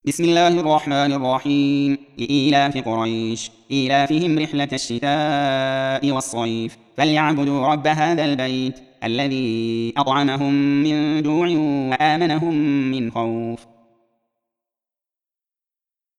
بسم الله الرحمن الرحيم. لإيلاف قريش إيلافهم رحلة الشتاء والصيف فليعبدوا رب هذا البيت الذي أطعمهم من جوع وآمنهم من خوف.